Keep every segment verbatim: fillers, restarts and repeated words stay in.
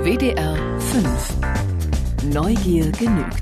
W D R fünf. Neugier genügt.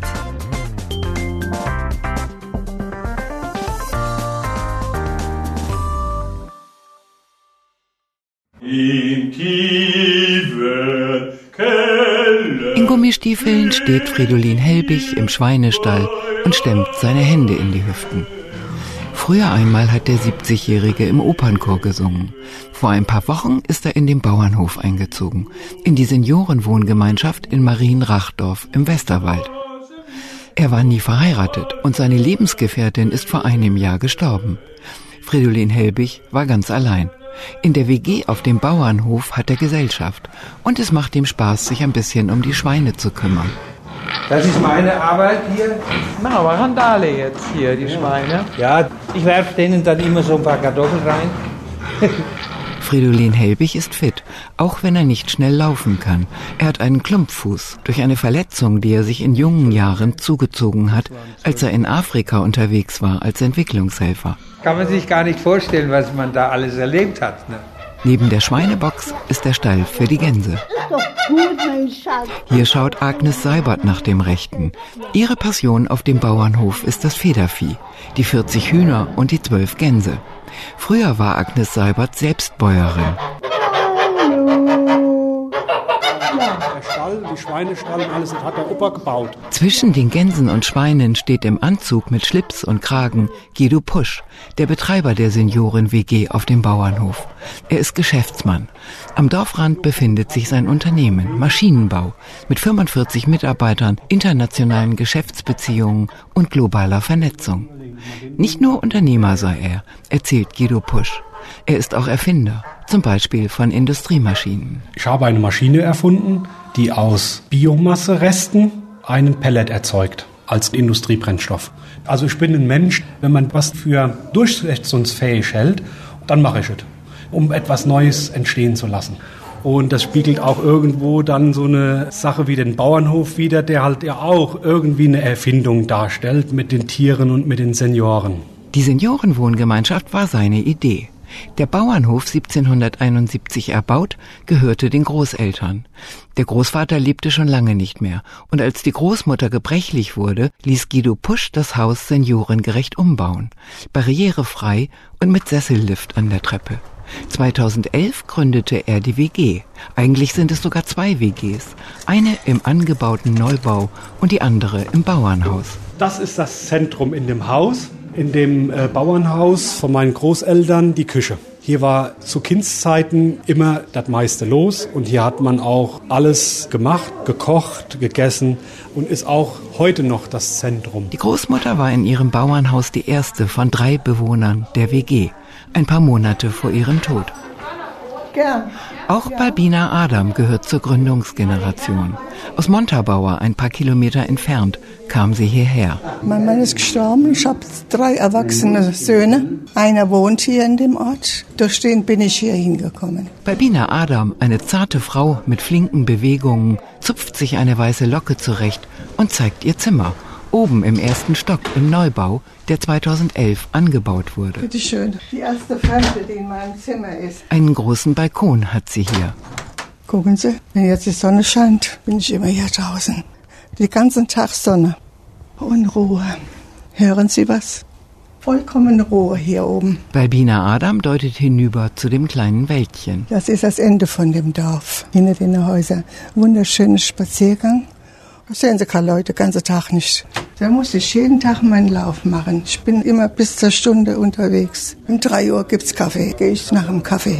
In tiefen Keller. In Gummistiefeln steht Fridolin Helbig im Schweinestall und stemmt seine Hände in die Hüften. Früher einmal hat der siebzigjährige im Opernchor gesungen. Vor ein paar Wochen ist er in den Bauernhof eingezogen, in die Seniorenwohngemeinschaft in Marienrachdorf im Westerwald. Er war nie verheiratet und seine Lebensgefährtin ist vor einem Jahr gestorben. Fridolin Helbig war ganz allein. In der W G auf dem Bauernhof hat er Gesellschaft und es macht ihm Spaß, sich ein bisschen um die Schweine zu kümmern. Das ist meine Arbeit hier. Na, aber Randale jetzt hier, die Schweine. Ja, ich werfe denen dann immer so ein paar Kartoffeln rein. Fridolin Helbig ist fit, auch wenn er nicht schnell laufen kann. Er hat einen Klumpfuß durch eine Verletzung, die er sich in jungen Jahren zugezogen hat, als er in Afrika unterwegs war als Entwicklungshelfer. Kann man sich gar nicht vorstellen, was man da alles erlebt hat. Ne? Neben der Schweinebox ist der Stall für die Gänse. Doch gut, mein Schatz. Hier schaut Agnes Seibert nach dem Rechten. Ihre Passion auf dem Bauernhof ist das Federvieh, die vierzig Hühner und die zwölf Gänse. Früher war Agnes Seibert selbst Bäuerin. Der Stall, die Schweinestall und alles, das hat der Opa gebaut. Zwischen den Gänsen und Schweinen steht im Anzug mit Schlips und Kragen Guido Pusch, der Betreiber der Senioren-W G auf dem Bauernhof. Er ist Geschäftsmann. Am Dorfrand befindet sich sein Unternehmen, Maschinenbau, mit fünfundvierzig Mitarbeitern, internationalen Geschäftsbeziehungen und globaler Vernetzung. Nicht nur Unternehmer sei er, erzählt Guido Pusch. Er ist auch Erfinder, zum Beispiel von Industriemaschinen. Ich habe eine Maschine erfunden, die aus Biomasseresten einen Pellet erzeugt, als Industriebrennstoff. Also ich bin ein Mensch, wenn man was für durchsetzungsfähig hält, dann mache ich es, um etwas Neues entstehen zu lassen. Und das spiegelt auch irgendwo dann so eine Sache wie den Bauernhof wider, der halt ja auch irgendwie eine Erfindung darstellt mit den Tieren und mit den Senioren. Die Seniorenwohngemeinschaft war seine Idee. Der Bauernhof, siebzehnhunderteinundsiebzig erbaut, gehörte den Großeltern. Der Großvater lebte schon lange nicht mehr und als die Großmutter gebrechlich wurde, ließ Guido Pusch das Haus seniorengerecht umbauen, barrierefrei und mit Sessellift an der Treppe. zweitausendelf gründete er die W G. Eigentlich sind es sogar zwei W Gs, eine im angebauten Neubau und die andere im Bauernhaus. Das ist das Zentrum in dem Haus. In dem äh, Bauernhaus von meinen Großeltern die Küche. Hier war zu Kindszeiten immer das meiste los und hier hat man auch alles gemacht, gekocht, gegessen und ist auch heute noch das Zentrum. Die Großmutter war in ihrem Bauernhaus die erste von drei Bewohnern der W G, ein paar Monate vor ihrem Tod. Gern. Auch Balbina Adam gehört zur Gründungsgeneration. Aus Montabaur, ein paar Kilometer entfernt, kam sie hierher. Mein Mann ist gestorben. Ich habe drei erwachsene Söhne. Einer wohnt hier in dem Ort. Durch den bin ich hier hingekommen. Balbina Adam, eine zarte Frau mit flinken Bewegungen, zupft sich eine weiße Locke zurecht und zeigt ihr Zimmer. Oben im ersten Stock im Neubau, der zweitausendelf angebaut wurde. Bitte schön. Die erste Fremde, die in meinem Zimmer ist. Einen großen Balkon hat sie hier. Gucken Sie, wenn jetzt die Sonne scheint, bin ich immer hier draußen. Den ganzen Tag Sonne und Ruhe. Hören Sie was? Vollkommen Ruhe hier oben. Balbina Adam deutet hinüber zu dem kleinen Wäldchen. Das ist das Ende von dem Dorf. Hinter den Häusern. Wunderschöner Spaziergang. Das sehen Sie keine Leute den ganzen Tag nicht. Da muss ich jeden Tag meinen Lauf machen. Ich bin immer bis zur Stunde unterwegs. Um drei Uhr gibt's Kaffee. Gehe ich nach dem Kaffee.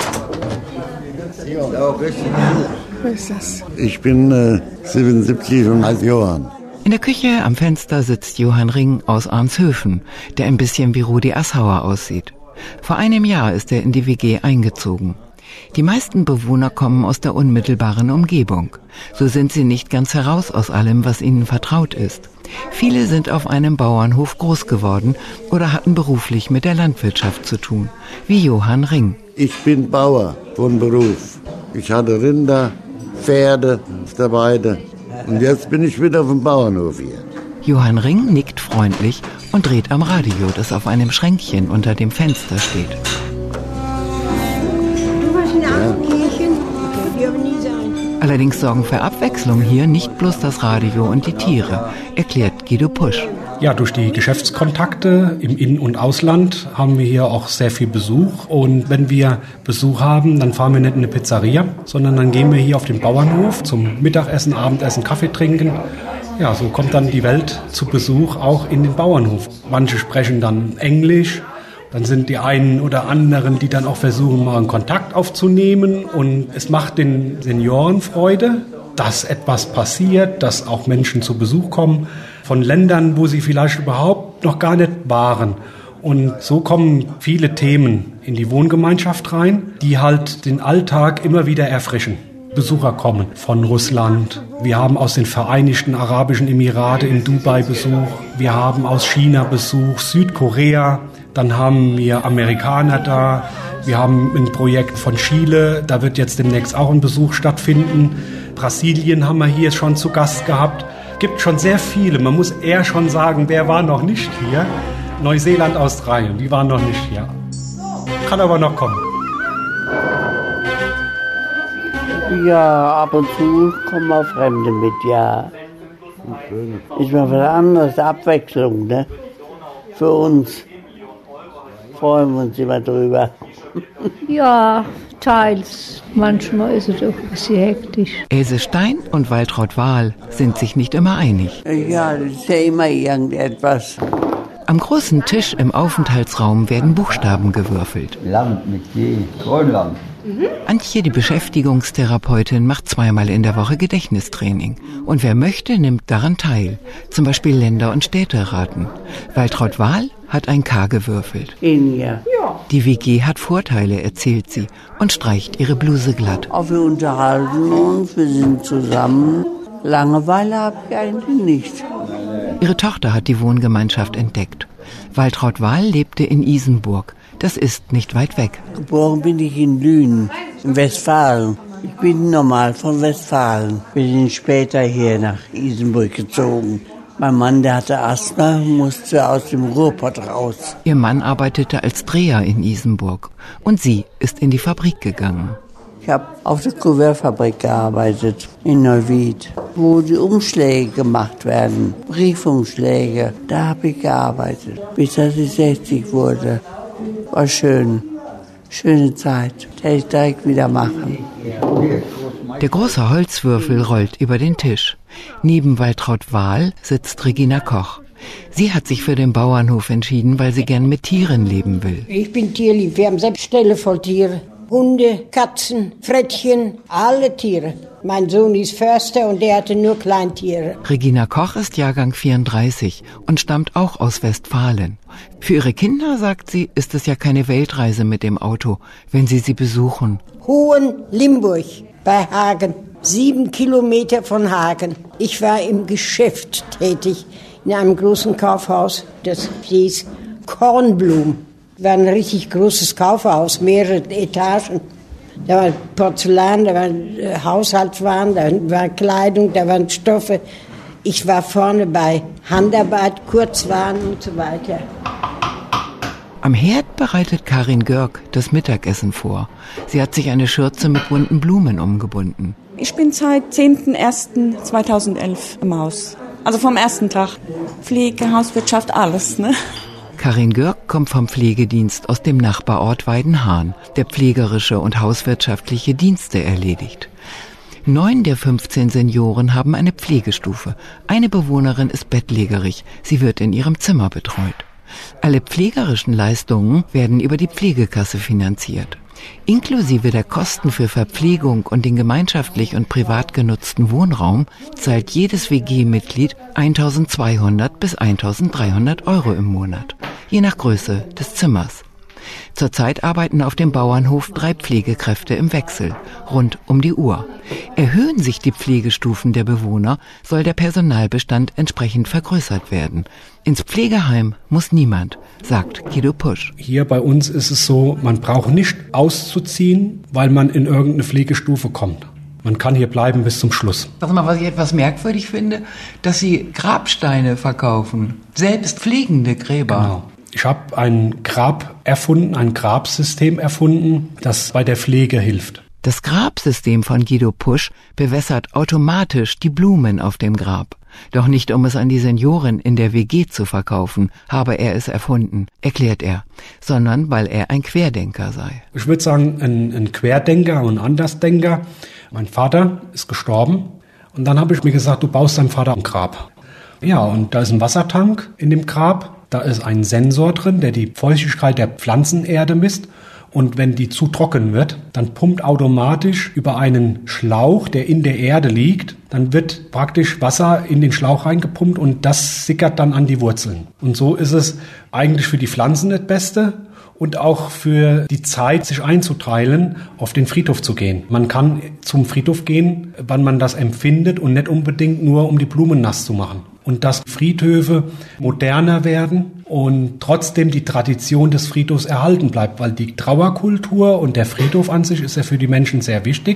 Wer ist das? Ich bin äh, siebenundsiebzig und heiße Johann. In der Küche am Fenster sitzt Johann Ring aus Arnshöfen, der ein bisschen wie Rudi Assauer aussieht. Vor einem Jahr ist er in die W G eingezogen. Die meisten Bewohner kommen aus der unmittelbaren Umgebung. So sind sie nicht ganz heraus aus allem, was ihnen vertraut ist. Viele sind auf einem Bauernhof groß geworden oder hatten beruflich mit der Landwirtschaft zu tun, wie Johann Ring. Ich bin Bauer von Beruf. Ich hatte Rinder, Pferde auf der Weide und jetzt bin ich wieder auf dem Bauernhof hier. Johann Ring nickt freundlich und dreht am Radio, das auf einem Schränkchen unter dem Fenster steht. Ja. Allerdings sorgen für Abwechslung hier nicht bloß das Radio und die Tiere, erklärt Guido Pusch. Ja, durch die Geschäftskontakte im In- und Ausland haben wir hier auch sehr viel Besuch. Und wenn wir Besuch haben, dann fahren wir nicht in eine Pizzeria, sondern dann gehen wir hier auf den Bauernhof zum Mittagessen, Abendessen, Kaffee trinken. Ja, so kommt dann die Welt zu Besuch auch in den Bauernhof. Manche sprechen dann Englisch. Dann sind die einen oder anderen, die dann auch versuchen, mal einen Kontakt aufzunehmen. Und es macht den Senioren Freude, dass etwas passiert, dass auch Menschen zu Besuch kommen von Ländern, wo sie vielleicht überhaupt noch gar nicht waren. Und so kommen viele Themen in die Wohngemeinschaft rein, die halt den Alltag immer wieder erfrischen. Besucher kommen von Russland. Wir haben aus den Vereinigten Arabischen Emirate in Dubai Besuch. Wir haben aus China Besuch, Südkorea. Dann haben wir Amerikaner da. Wir haben ein Projekt von Chile. Da wird jetzt demnächst auch ein Besuch stattfinden. Brasilien haben wir hier schon zu Gast gehabt. Gibt schon sehr viele. Man muss eher schon sagen, wer war noch nicht hier? Neuseeland, Australien, die waren noch nicht hier. Kann aber noch kommen. Ja, ab und zu kommen auch Fremde mit, ja. Ist mal was anderes, Abwechslung, ne? Für uns. Freuen wir uns immer drüber. Ja, teils. Manchmal ist es auch ein bisschen hektisch. Else Stein und Waltraud Wahl sind sich nicht immer einig. Ja, das ist ja immer irgendetwas. Am großen Tisch im Aufenthaltsraum werden Buchstaben gewürfelt. Land mit G, Grönland. Mhm. Antje, die Beschäftigungstherapeutin, macht zweimal in der Woche Gedächtnistraining. Und wer möchte, nimmt daran teil. Zum Beispiel Länder- und Städteraten. Waltraud Wahl hat ein K gewürfelt. In ja. Die W G hat Vorteile, erzählt sie und streicht ihre Bluse glatt. Auch wir unterhalten uns, wir sind zusammen. Langeweile habe ich eigentlich nicht. Ihre Tochter hat die Wohngemeinschaft entdeckt. Waltraud Wahl lebte in Isenburg. Das ist nicht weit weg. Geboren bin ich in Lünen, in Westfalen. Ich bin normal von Westfalen. Wir sind später hier nach Isenburg gezogen. Mein Mann, der hatte Asthma, musste aus dem Ruhrpott raus. Ihr Mann arbeitete als Dreher in Isenburg und sie ist in die Fabrik gegangen. Ich habe auf der Kuvertfabrik gearbeitet, in Neuwied, wo die Umschläge gemacht werden, Briefumschläge. Da habe ich gearbeitet, bis ich sechzig wurde. War schön, schöne Zeit. Hätte ich direkt wieder machen. Der große Holzwürfel rollt über den Tisch. Neben Waltraud Wahl sitzt Regina Koch. Sie hat sich für den Bauernhof entschieden, weil sie gern mit Tieren leben will. Ich bin tierlieb. Wir haben selbst Ställe voll Tiere. Hunde, Katzen, Frettchen, alle Tiere. Mein Sohn ist Förster und der hatte nur Kleintiere. Regina Koch ist Jahrgang vierunddreißig und stammt auch aus Westfalen. Für ihre Kinder, sagt sie, ist es ja keine Weltreise mit dem Auto, wenn sie sie besuchen. Hohenlimburg bei Hagen, sieben Kilometer von Hagen. Ich war im Geschäft tätig, in einem großen Kaufhaus, das hieß Kornblum. War ein richtig großes Kaufhaus, mehrere Etagen. Da war Porzellan, da waren äh, Haushaltswaren, da war Kleidung, da waren Stoffe. Ich war vorne bei Handarbeit, Kurzwaren und so weiter. Am Herd bereitet Karin Görg das Mittagessen vor. Sie hat sich eine Schürze mit bunten Blumen umgebunden. Ich bin seit zehnten ersten zweitausendelf im Haus. Also vom ersten Tag. Pflege, Hauswirtschaft, alles, ne? Karin Görg kommt vom Pflegedienst aus dem Nachbarort Weidenhahn, der pflegerische und hauswirtschaftliche Dienste erledigt. Neun der fünfzehn Senioren haben eine Pflegestufe. Eine Bewohnerin ist bettlägerig. Sie wird in ihrem Zimmer betreut. Alle pflegerischen Leistungen werden über die Pflegekasse finanziert. Inklusive der Kosten für Verpflegung und den gemeinschaftlich und privat genutzten Wohnraum zahlt jedes W G-Mitglied eintausendzweihundert bis eintausenddreihundert Euro im Monat, je nach Größe des Zimmers. Zurzeit arbeiten auf dem Bauernhof drei Pflegekräfte im Wechsel, rund um die Uhr. Erhöhen sich die Pflegestufen der Bewohner, soll der Personalbestand entsprechend vergrößert werden. Ins Pflegeheim muss niemand, sagt Guido Pusch. Hier bei uns ist es so, man braucht nicht auszuziehen, weil man in irgendeine Pflegestufe kommt. Man kann hier bleiben bis zum Schluss. Sag mal, was ich etwas merkwürdig finde, dass Sie Grabsteine verkaufen, selbst pflegende Gräber. Genau. Ich habe ein Grab erfunden, ein Grabsystem erfunden, das bei der Pflege hilft. Das Grabsystem von Guido Pusch bewässert automatisch die Blumen auf dem Grab. Doch nicht, um es an die Senioren in der W G zu verkaufen, habe er es erfunden, erklärt er, sondern weil er ein Querdenker sei. Ich würde sagen, ein, ein Querdenker und ein Andersdenker. Mein Vater ist gestorben und dann habe ich mir gesagt, du baust deinem Vater ein Grab. Ja, und da ist ein Wassertank in dem Grab, da ist ein Sensor drin, der die Feuchtigkeit der Pflanzenerde misst. Und wenn die zu trocken wird, dann pumpt automatisch über einen Schlauch, der in der Erde liegt, dann wird praktisch Wasser in den Schlauch reingepumpt und das sickert dann an die Wurzeln. Und so ist es eigentlich für die Pflanzen das Beste und auch für die Zeit, sich einzuteilen, auf den Friedhof zu gehen. Man kann zum Friedhof gehen, wann man das empfindet und nicht unbedingt nur, um die Blumen nass zu machen. Und dass Friedhöfe moderner werden und trotzdem die Tradition des Friedhofs erhalten bleibt, weil die Trauerkultur und der Friedhof an sich ist ja für die Menschen sehr wichtig.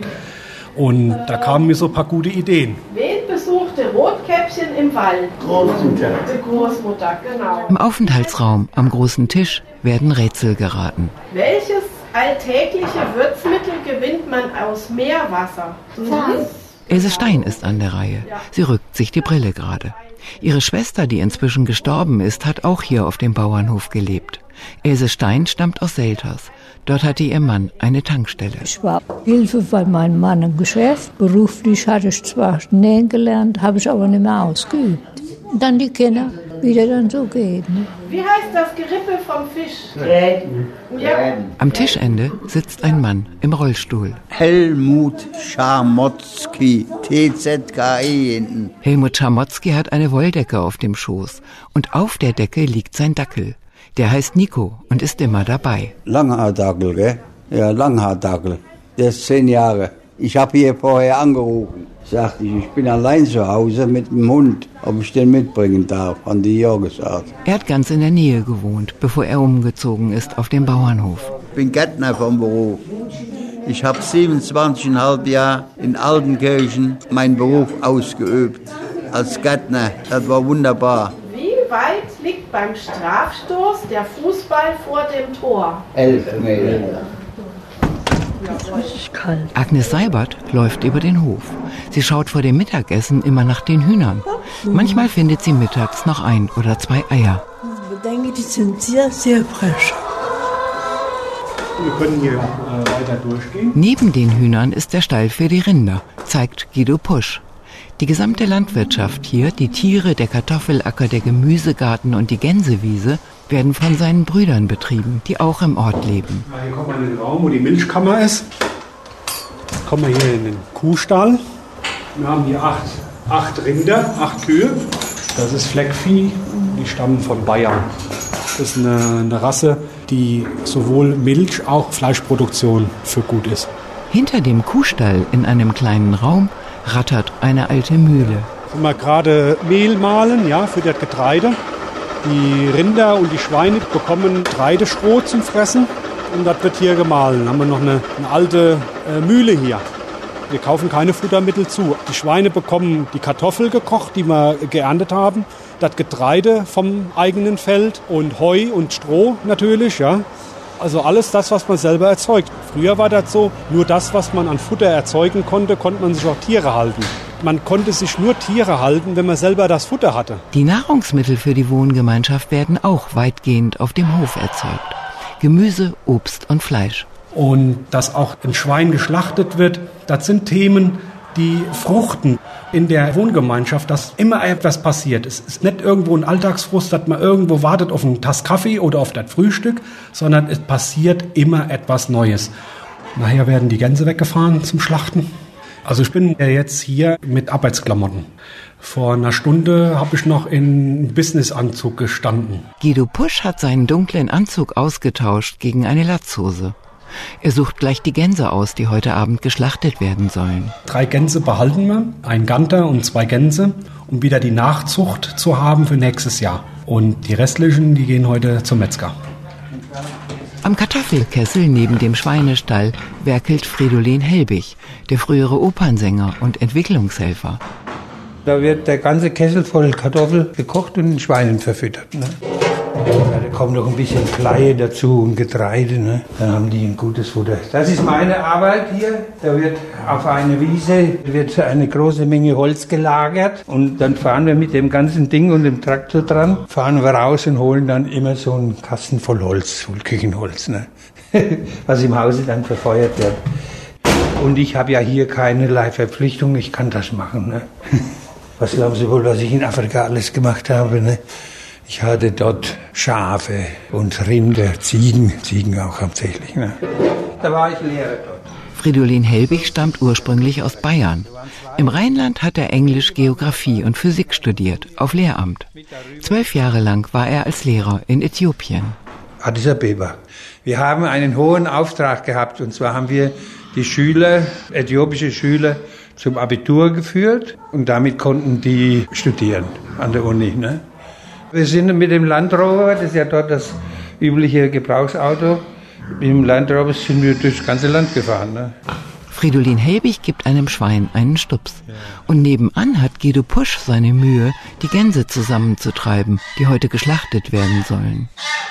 Und da kamen mir so ein paar gute Ideen. Wen besuchte Rotkäppchen im Wald? Großmutter. Die Großmutter, genau. Im Aufenthaltsraum am großen Tisch werden Rätsel geraten. Welches alltägliche Würzmittel gewinnt man aus Meerwasser? Salz. Else Stein ist an der Reihe. Sie rückt sich die Brille gerade. Ihre Schwester, die inzwischen gestorben ist, hat auch hier auf dem Bauernhof gelebt. Else Stein stammt aus Selters. Dort hatte ihr Mann eine Tankstelle. Ich war Hilfe bei meinem Mann im Geschäft. Beruflich hatte ich zwar nähen gelernt, habe ich aber nicht mehr ausgeübt. Und dann die Kinder, wie das dann so geht. Ne? Wie heißt das Gerippe vom Fisch? Gräten. Ja. Am Tischende sitzt ein Mann im Rollstuhl. Helmut Schamotzki, T Z K E hinten. Helmut Schamotzki hat eine Wolldecke auf dem Schoß und auf der Decke liegt sein Dackel. Der heißt Nico und ist immer dabei. Langhaardackel, gell? Ja, Langhaardackel. Der ist zehn Jahre. Ich habe hier vorher angerufen. Sagte ich, ich bin allein zu Hause mit dem Hund, ob ich den mitbringen darf, haben die ja gesagt. Er hat ganz in der Nähe gewohnt, bevor er umgezogen ist auf dem Bauernhof. Ich bin Gärtner vom Beruf. Ich habe siebenundzwanzig Komma fünf Jahre in Altenkirchen meinen Beruf ausgeübt. Als Gärtner, das war wunderbar. Wie weit liegt beim Strafstoß der Fußball vor dem Tor? Elf Meter. Agnes Seibert läuft über den Hof. Sie schaut vor dem Mittagessen immer nach den Hühnern. Manchmal findet sie mittags noch ein oder zwei Eier. Ich denke, die sind sehr, sehr frisch. Wir können hier äh, weiter durchgehen. Neben den Hühnern ist der Stall für die Rinder, zeigt Guido Pusch. Die gesamte Landwirtschaft hier, die Tiere, der Kartoffelacker, der Gemüsegarten und die Gänsewiese werden von seinen Brüdern betrieben, die auch im Ort leben. Hier kommen wir in den Raum, wo die Milchkammer ist. Jetzt kommen wir hier in den Kuhstall. Wir haben hier acht, acht Rinder, acht Kühe. Das ist Fleckvieh, die stammen von Bayern. Das ist eine, eine Rasse, die sowohl Milch- als auch Fleischproduktion für gut ist. Hinter dem Kuhstall in einem kleinen Raum rattert eine alte Mühle. Wenn wir gerade Mehl mahlen, ja, für das Getreide. Die Rinder und die Schweine bekommen Getreidestroh zum Fressen und das wird hier gemahlen. Dann haben wir noch eine, eine alte äh, Mühle hier. Wir kaufen keine Futtermittel zu. Die Schweine bekommen die Kartoffel gekocht, die wir geerntet haben, das Getreide vom eigenen Feld und Heu und Stroh natürlich, ja. Also alles das, was man selber erzeugt. Früher war das so, nur das, was man an Futter erzeugen konnte, konnte man sich auch Tiere halten. Man konnte sich nur Tiere halten, wenn man selber das Futter hatte. Die Nahrungsmittel für die Wohngemeinschaft werden auch weitgehend auf dem Hof erzeugt. Gemüse, Obst und Fleisch. Und dass auch ein Schwein geschlachtet wird, das sind Themen, die fruchten in der Wohngemeinschaft, dass immer etwas passiert. Es ist nicht irgendwo ein Alltagsfrust, dass man irgendwo wartet auf einen Tass Kaffee oder auf das Frühstück, sondern es passiert immer etwas Neues. Nachher werden die Gänse weggefahren zum Schlachten. Also ich bin ja jetzt hier mit Arbeitsklamotten. Vor einer Stunde habe ich noch in Businessanzug gestanden. Guido Pusch hat seinen dunklen Anzug ausgetauscht gegen eine Latzhose. Er sucht gleich die Gänse aus, die heute Abend geschlachtet werden sollen. Drei Gänse behalten wir, ein Ganter und zwei Gänse, um wieder die Nachzucht zu haben für nächstes Jahr. Und die restlichen, die gehen heute zum Metzger. Am Kartoffelkessel neben dem Schweinestall werkelt Fridolin Helbig, der frühere Opernsänger und Entwicklungshelfer. Da wird der ganze Kessel voll Kartoffel gekocht und den Schweinen verfüttert. Ne? Ja, da kommt noch ein bisschen Kleie dazu und Getreide, ne? Dann haben die ein gutes Futter. Das ist meine Arbeit hier. Da wird auf einer Wiese wird eine große Menge Holz gelagert und dann fahren wir mit dem ganzen Ding und dem Traktor dran, fahren wir raus und holen dann immer so einen Kasten voll Holz, voll Küchenholz, ne? Was im Hause dann verfeuert wird. Und ich habe ja hier keinerlei Verpflichtung, ich kann das machen, ne? Was glauben Sie wohl, was ich in Afrika alles gemacht habe, ne? Ich hatte dort Schafe und Rinder, Ziegen, Ziegen auch hauptsächlich, ne? Da war ich Lehrer dort. Fridolin Helbig stammt ursprünglich aus Bayern. Im Rheinland hat er Englisch, Geografie und Physik studiert, auf Lehramt. Zwölf Jahre lang war er als Lehrer in Äthiopien. Addis Abeba. Wir haben einen hohen Auftrag gehabt, und zwar haben wir die Schüler, äthiopische Schüler, zum Abitur geführt und damit konnten die studieren an der Uni, ne? Wir sind mit dem Land Rover, das ist ja dort das übliche Gebrauchsauto, mit dem Land Rover sind wir durchs ganze Land gefahren, ne? Fridolin Helbig gibt einem Schwein einen Stups. Und nebenan hat Guido Pusch seine Mühe, die Gänse zusammenzutreiben, die heute geschlachtet werden sollen.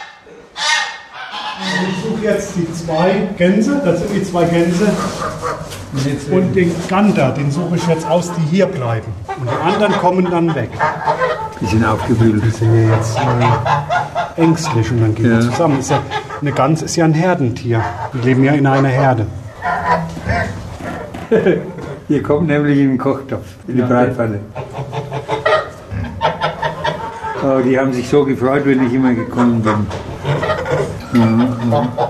Ich suche jetzt die zwei Gänse, das sind die zwei Gänse. Und den Gander, den suche ich jetzt aus, die hier bleiben. Und die anderen kommen dann weg. Die sind aufgewühlt. Die sind ja jetzt äh, ängstlich und dann gehen ja. wir zusammen. Ist ja, eine Gans ist ja ein Herdentier. Die leben ja in einer Herde. Hier kommt nämlich in den Kochtopf, in die ja. Bratpfanne. Oh, die haben sich so gefreut, wenn ich immer gekommen bin. Ja, ja.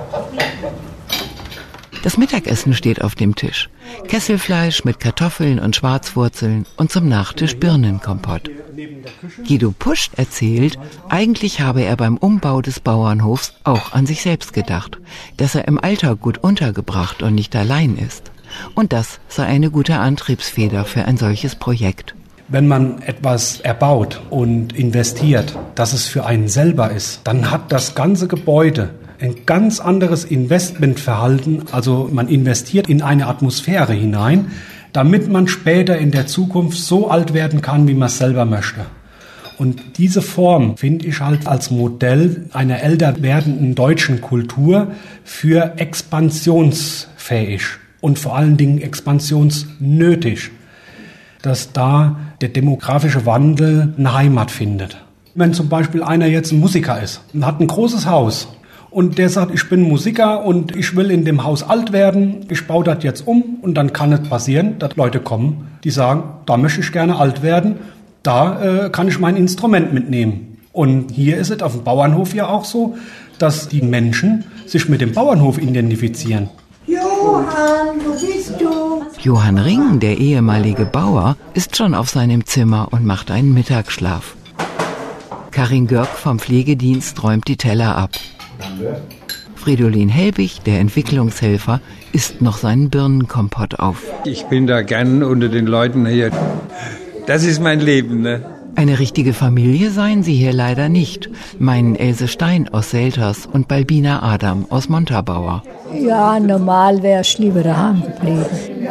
Das Mittagessen steht auf dem Tisch. Kesselfleisch mit Kartoffeln und Schwarzwurzeln und zum Nachtisch Birnenkompott. Guido Pusch erzählt, eigentlich habe er beim Umbau des Bauernhofs auch an sich selbst gedacht, dass er im Alltag gut untergebracht und nicht allein ist. Und das sei eine gute Antriebsfeder für ein solches Projekt. Wenn man etwas erbaut und investiert, dass es für einen selber ist, dann hat das ganze Gebäude ein ganz anderes Investmentverhalten. Also man investiert in eine Atmosphäre hinein, damit man später in der Zukunft so alt werden kann, wie man es selber möchte. Und diese Form finde ich halt als Modell einer älter werdenden deutschen Kultur für expansionsfähig und vor allen Dingen expansionsnötig, dass da der demografische Wandel eine Heimat findet. Wenn zum Beispiel einer jetzt ein Musiker ist und hat ein großes Haus und der sagt, ich bin Musiker und ich will in dem Haus alt werden, ich baue das jetzt um und dann kann es passieren, dass Leute kommen, die sagen, da möchte ich gerne alt werden, da äh, kann ich mein Instrument mitnehmen. Und hier ist es auf dem Bauernhof ja auch so, dass die Menschen sich mit dem Bauernhof identifizieren. Johann, wo bist du? Johann Ring, der ehemalige Bauer, ist schon auf seinem Zimmer und macht einen Mittagsschlaf. Karin Görg vom Pflegedienst räumt die Teller ab. Fridolin Helbig, der Entwicklungshelfer, isst noch seinen Birnenkompott auf. Ich bin da gern unter den Leuten hier. Das ist mein Leben, ne? Eine richtige Familie seien sie hier leider nicht, meinen Else Stein aus Selters und Balbina Adam aus Montabaur. Ja, normal wäre ich lieber daheim geblieben.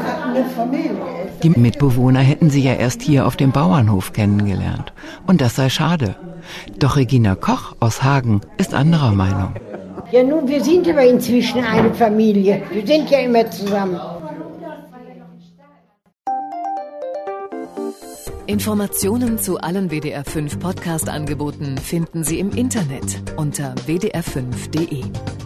Die Mitbewohner hätten sie ja erst hier auf dem Bauernhof kennengelernt. Und das sei schade. Doch Regina Koch aus Hagen ist anderer Meinung. Ja nun, wir sind aber inzwischen eine Familie. Wir sind ja immer zusammen. Informationen zu allen W D R fünf Podcast-Angeboten finden Sie im Internet unter w d r fünf punkt d e.